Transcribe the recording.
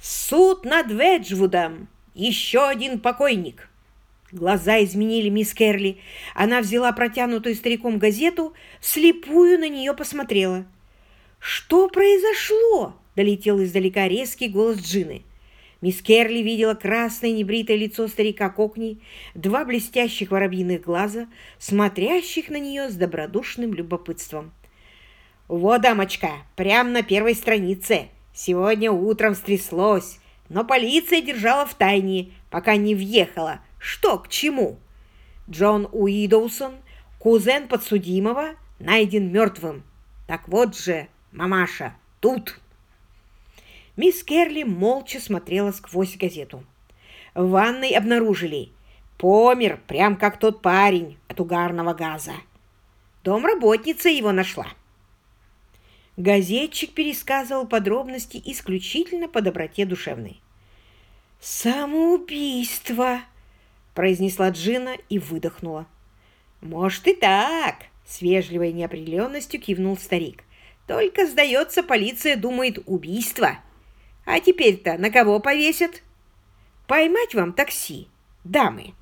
Суд над Веджвудом. Еще один покойник. Глаза изменили мисс Керли. Она взяла протянутую стариком газету, вслепую на нее посмотрела. «Что произошло?» — долетел издалека резкий голос Джины. Мисс Керли видела красное небритое лицо старика Кокни, два блестящих воробьиных глаза, смотрящих на нее с добродушным любопытством. «Вот, дамочка, прямо на первой странице. Сегодня утром стряслось, но полиция держала в тайне, пока не въехала. Что к чему? Джон Уидоусон, кузен подсудимого, найден мертвым. Так вот же, мамаша, тут!» Мисс Керли молча смотрела сквозь газету. В ванной обнаружили. Помер, прям как тот парень от угарного газа. Домработница его нашла. Газетчик пересказывал подробности исключительно по доброте душевной. «Самоубийство!» — произнесла Джина и выдохнула. «Может и так!» — с вежливой неопределенностью кивнул старик. «Только, сдается, полиция думает убийство. А теперь-то на кого повесят? Поймать вам такси, дамы!»